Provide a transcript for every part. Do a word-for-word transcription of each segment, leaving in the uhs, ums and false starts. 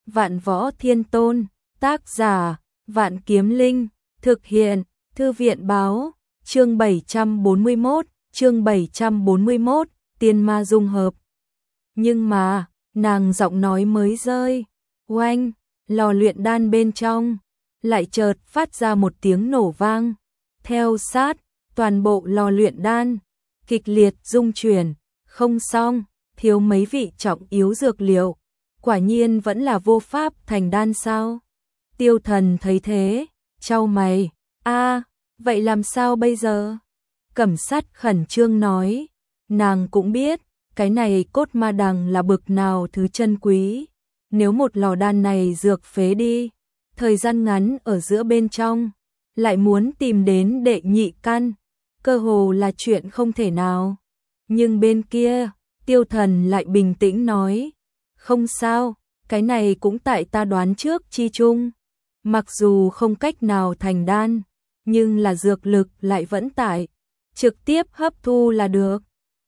Vạn Võ Thiên Tôn, tác giả, Vạn Kiếm Linh, thực hiện, Thư viện báo, chương bảy trăm bốn mươi mốt, chương bảy trăm bốn mươi mốt, tiên ma dung hợp. Nhưng mà, nàng giọng nói mới rơi, oanh, lò luyện đan bên trong, lại chợt phát ra một tiếng nổ vang. Theo sát, toàn bộ lò luyện đan, kịch liệt rung chuyển, không xong, thiếu mấy vị trọng yếu dược liệu. Quả nhiên vẫn là vô pháp thành đan sao? Tiêu Thần thấy thế, chau mày, a, vậy làm sao bây giờ? Cẩm Sát khẩn trương nói, nàng cũng biết, cái này cốt ma đằng là bực nào thứ chân quý. Nếu một lò đan này dược phế đi, thời gian ngắn ở giữa bên trong, lại muốn tìm đến đệ nhị căn, cơ hồ là chuyện không thể nào. Nhưng bên kia, Tiêu Thần lại bình tĩnh nói, không sao, cái này cũng tại ta đoán trước chi chung. Mặc dù không cách nào thành đan, nhưng là dược lực lại vẫn tại, trực tiếp hấp thu là được.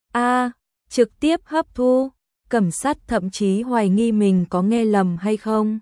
A, trực tiếp hấp thu, Cẩm Sát thậm chí hoài nghi mình có nghe lầm hay không.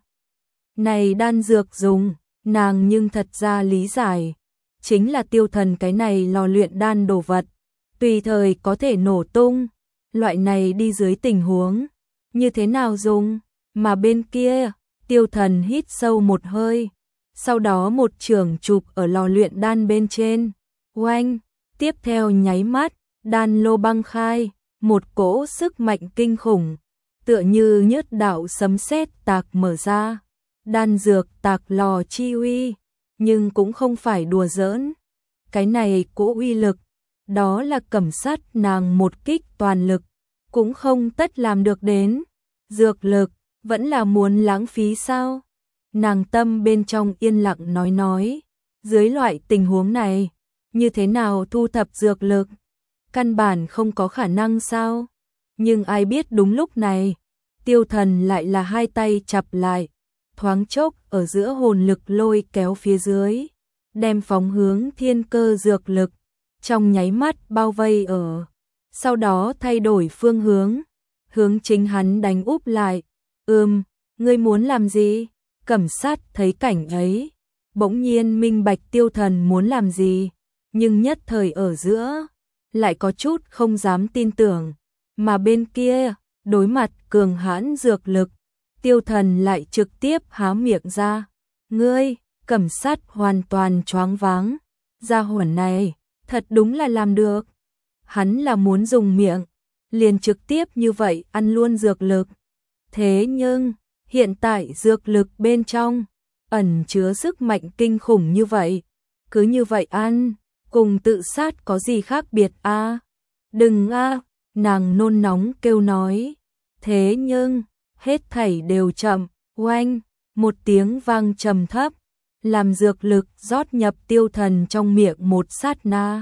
Này đan dược dùng, nàng nhưng thật ra lý giải, chính là Tiêu Thần cái này lò luyện đan đồ vật, tùy thời có thể nổ tung, loại này đi dưới tình huống, như thế nào dùng, mà bên kia, Tiêu Thần hít sâu một hơi, sau đó một chưởng chụp ở lò luyện đan bên trên, oanh, tiếp theo nháy mắt, đan lô băng khai, một cỗ sức mạnh kinh khủng, tựa như nhất đạo sấm sét tạc mở ra, đan dược tạc lò chi uy, nhưng cũng không phải đùa giỡn, cái này cỗ uy lực, đó là Cẩm Sát nàng một kích toàn lực, cũng không tất làm được đến, dược lực, vẫn là muốn lãng phí sao? Nàng tâm bên trong yên lặng nói nói, dưới loại tình huống này, như thế nào thu thập dược lực? Căn bản không có khả năng sao? Nhưng ai biết đúng lúc này, Tiêu Thần lại là hai tay chặp lại, thoáng chốc ở giữa hồn lực lôi kéo phía dưới, đem phóng hướng thiên cơ dược lực, trong nháy mắt bao vây ở, sau đó thay đổi phương hướng, hướng chính hắn đánh úp lại. Ừm, ngươi muốn làm gì? Cẩm Sát thấy cảnh ấy, bỗng nhiên minh bạch Tiêu Thần muốn làm gì, nhưng nhất thời ở giữa, lại có chút không dám tin tưởng, mà bên kia, đối mặt cường hãn dược lực, Tiêu Thần lại trực tiếp há miệng ra. Ngươi, Cẩm Sát hoàn toàn choáng váng, gia hỏa này, thật đúng là làm được. Hắn là muốn dùng miệng, liền trực tiếp như vậy ăn luôn dược lực. Thế nhưng, hiện tại dược lực bên trong, ẩn chứa sức mạnh kinh khủng như vậy. Cứ như vậy ăn, cùng tự sát có gì khác biệt a? À? Đừng a, à, nàng nôn nóng kêu nói. Thế nhưng, hết thảy đều chậm, oanh, một tiếng vang trầm thấp, làm dược lực rót nhập Tiêu Thần trong miệng một sát na.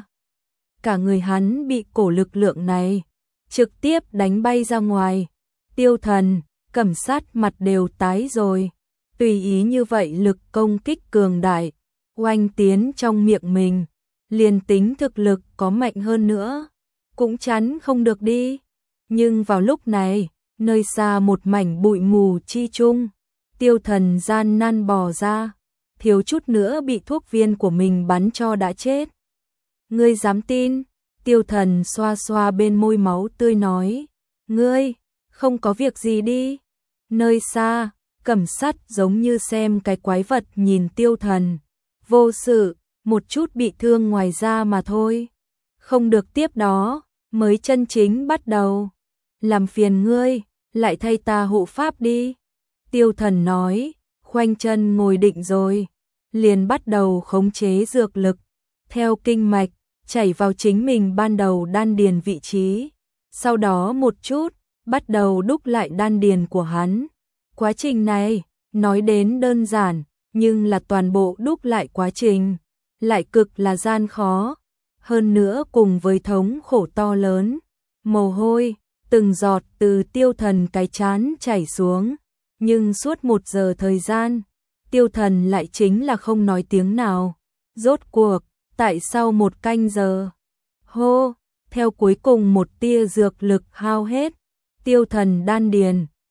Cả người hắn bị cổ lực lượng này trực tiếp đánh bay ra ngoài. Tiêu Thần, Cẩm Sát mặt đều tái rồi, tùy ý như vậy lực công kích cường đại, oanh tiến trong miệng mình, liền tính thực lực có mạnh hơn nữa, cũng chắn không được đi. Nhưng vào lúc này, nơi xa một mảnh bụi mù chi chung, Tiêu Thần gian nan bò ra, thiếu chút nữa bị thuốc viên của mình bắn cho đã chết. Ngươi dám tin? Tiêu Thần xoa xoa bên môi máu tươi nói, ngươi, không có việc gì đi. Nơi xa, Cẩm Sát giống như xem cái quái vật nhìn Tiêu Thần, vô sự, một chút bị thương ngoài da mà thôi. Không được tiếp đó, mới chân chính bắt đầu. Làm phiền ngươi, lại thay ta hộ pháp đi. Tiêu Thần nói, khoanh chân ngồi định rồi, liền bắt đầu khống chế dược lực, theo kinh mạch, chảy vào chính mình ban đầu đan điền vị trí. Sau đó một chút, bắt đầu đúc lại đan điền của hắn. Quá trình này, nói đến đơn giản, nhưng là toàn bộ đúc lại quá trình, lại cực là gian khó. Hơn nữa cùng với thống khổ to lớn, mồ hôi, từng giọt từ Tiêu Thần cái trán chảy xuống. Nhưng suốt một giờ thời gian, Tiêu Thần lại chính là không nói tiếng nào. Rốt cuộc, tại sau một canh giờ, hô, theo cuối cùng một tia dược lực hao hết, Tiêu Thần đan điền,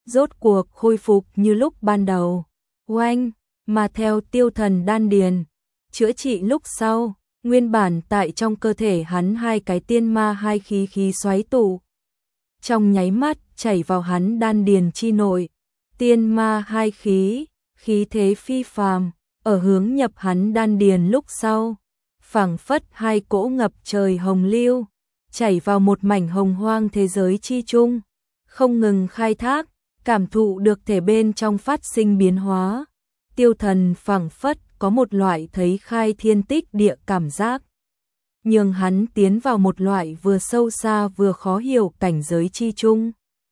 rốt cuộc khôi phục như lúc ban đầu. Oanh, mà theo tiêu thần đan điền, chữa trị lúc sau, nguyên bản tại trong cơ thể hắn hai cái tiên ma hai khí khí xoáy tụ. Trong nháy mắt chảy vào hắn đan điền chi nội, tiên ma hai khí, khí thế phi phàm, ở hướng nhập hắn đan điền lúc sau, phảng phất hai cỗ ngập trời hồng lưu, chảy vào một mảnh hồng hoang thế giới chi chung, không ngừng khai thác, cảm thụ được thể bên trong phát sinh biến hóa. Tiêu thần phảng phất có một loại thấy khai thiên tích địa cảm giác, nhưng hắn tiến vào một loại vừa sâu xa vừa khó hiểu cảnh giới chi chung.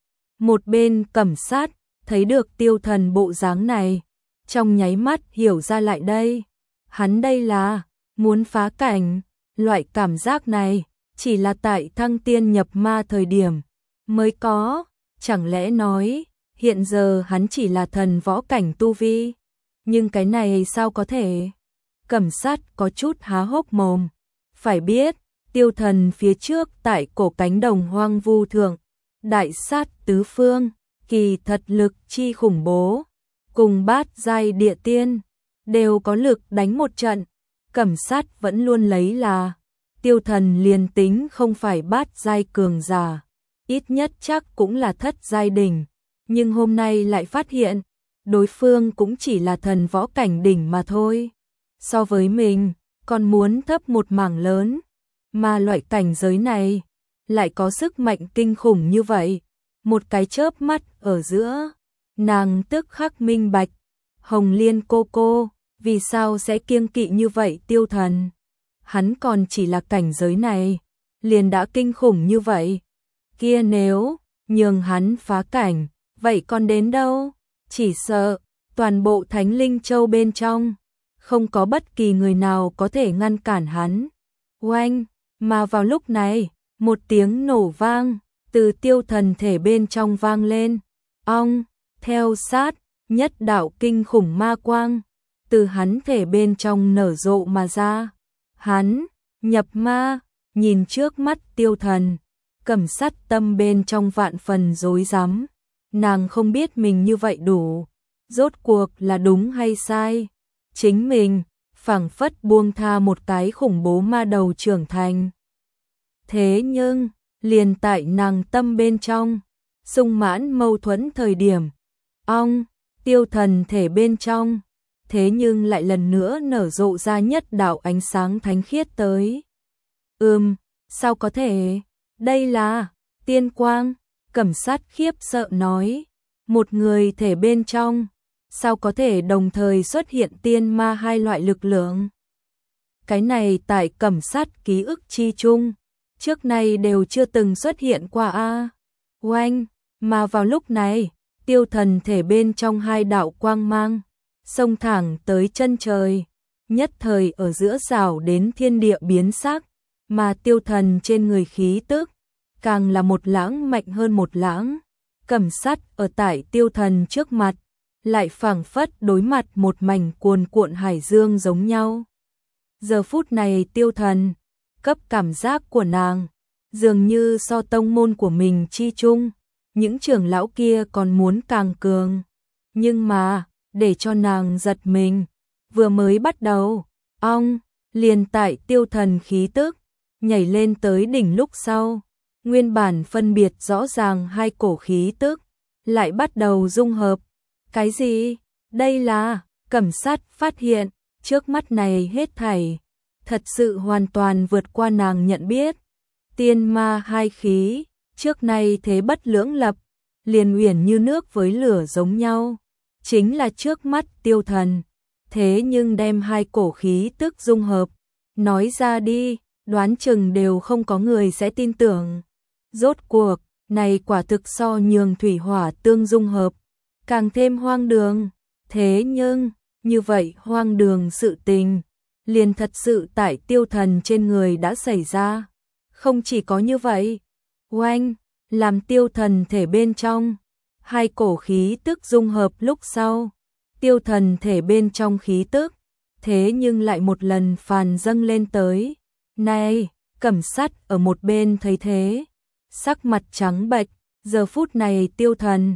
Một bên Cẩm Sát thấy được tiêu thần bộ dáng này, trong nháy mắt hiểu ra lại đây, hắn đây là muốn phá cảnh. Loại cảm giác này chỉ là tại thăng tiên nhập ma thời điểm mới có, chẳng lẽ nói hiện giờ hắn chỉ là thần võ cảnh tu vi, nhưng cái này sao có thể? Cẩm Sát có chút há hốc mồm. Phải biết, tiêu thần phía trước tại cổ cánh đồng hoang vu thượng, đại sát tứ phương, kỳ thật lực chi khủng bố, cùng bát giai địa tiên, đều có lực đánh một trận. Cẩm Sát vẫn luôn lấy là, tiêu thần liền tính không phải bát giai cường giả, ít nhất chắc cũng là thất giai đỉnh, nhưng hôm nay lại phát hiện, đối phương cũng chỉ là thần võ cảnh đỉnh mà thôi. So với mình, còn muốn thấp một mảng lớn, mà loại cảnh giới này lại có sức mạnh kinh khủng như vậy. Một cái chớp mắt ở giữa, nàng tức khắc minh bạch, Hồng Liên cô cô vì sao sẽ kiêng kỵ như vậy tiêu thần. Hắn còn chỉ là cảnh giới này, liền đã kinh khủng như vậy. Kia nếu nhường hắn phá cảnh, vậy còn đến đâu? Chỉ sợ toàn bộ Thánh Linh Châu bên trong không có bất kỳ người nào có thể ngăn cản hắn. Oanh, mà vào lúc này, một tiếng nổ vang từ tiêu thần thể bên trong vang lên. Ong, theo sát, nhất đạo kinh khủng ma quang từ hắn thể bên trong nở rộ mà ra. Hắn nhập ma, nhìn trước mắt tiêu thần, Cẩm Sát tâm bên trong vạn phần rối rắm. Nàng không biết mình như vậy đủ, rốt cuộc là đúng hay sai. Chính mình phảng phất buông tha một cái khủng bố ma đầu trưởng thành. Thế nhưng, liền tại nàng tâm bên trong, sung mãn mâu thuẫn thời điểm, ong, tiêu thần thể bên trong, thế nhưng lại lần nữa nở rộ ra nhất đạo ánh sáng thánh khiết tới. Ừm, sao có thể? Đây là tiên quang. Cẩm Sát khiếp sợ nói, một người thể bên trong, sao có thể đồng thời xuất hiện tiên ma hai loại lực lượng? Cái này tại Cẩm Sát ký ức chi chung, trước nay đều chưa từng xuất hiện qua a. Oanh, mà vào lúc này, tiêu thần thể bên trong hai đạo quang mang, xông thẳng tới chân trời, nhất thời ở giữa rào đến thiên địa biến sắc, mà tiêu thần trên người khí tức, càng là một lãng mạnh hơn một lãng. Cẩm Sát ở tại tiêu thần trước mặt, lại phảng phất đối mặt một mảnh cuồn cuộn hải dương giống nhau. Giờ phút này tiêu thần, cấp cảm giác của nàng, dường như so tông môn của mình chi chung, những trưởng lão kia còn muốn càng cường. Nhưng mà, để cho nàng giật mình, vừa mới bắt đầu, ong, liền tại tiêu thần khí tức, nhảy lên tới đỉnh lúc sau, nguyên bản phân biệt rõ ràng hai cổ khí tức, lại bắt đầu dung hợp. Cái gì? Đây là, Cẩm Sát phát hiện, trước mắt này hết thảy, thật sự hoàn toàn vượt qua nàng nhận biết. Tiên ma hai khí, trước nay thế bất lưỡng lập, liền uyển như nước với lửa giống nhau, chính là trước mắt tiêu thần. Thế nhưng đem hai cổ khí tức dung hợp, nói ra đi, đoán chừng đều không có người sẽ tin tưởng. Rốt cuộc, này quả thực so nhường thủy hỏa tương dung hợp, càng thêm hoang đường. Thế nhưng, như vậy hoang đường sự tình, liền thật sự tại tiêu thần trên người đã xảy ra. Không chỉ có như vậy, oanh, làm tiêu thần thể bên trong, hai cổ khí tức dung hợp lúc sau, tiêu thần thể bên trong khí tức, thế nhưng lại một lần phàn dâng lên tới. Này, Cẩm Sát ở một bên thấy thế, sắc mặt trắng bệch, giờ phút này tiêu thần,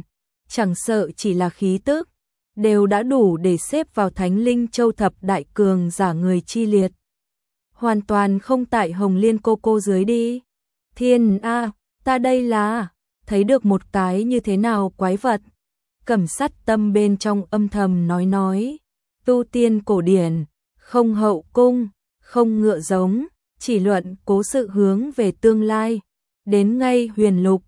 chẳng sợ chỉ là khí tức, đều đã đủ để xếp vào Thánh Linh Châu thập đại cường giả người chi liệt. Hoàn toàn không tại Hồng Liên cô cô dưới đi. Thiên a, ta đây là thấy được một cái như thế nào quái vật. Cẩm Sắt Tâm bên trong âm thầm nói nói, tu tiên cổ điển, không hậu cung, không ngựa giống, chỉ luận cố sự hướng về tương lai. Đến ngay huyền lục,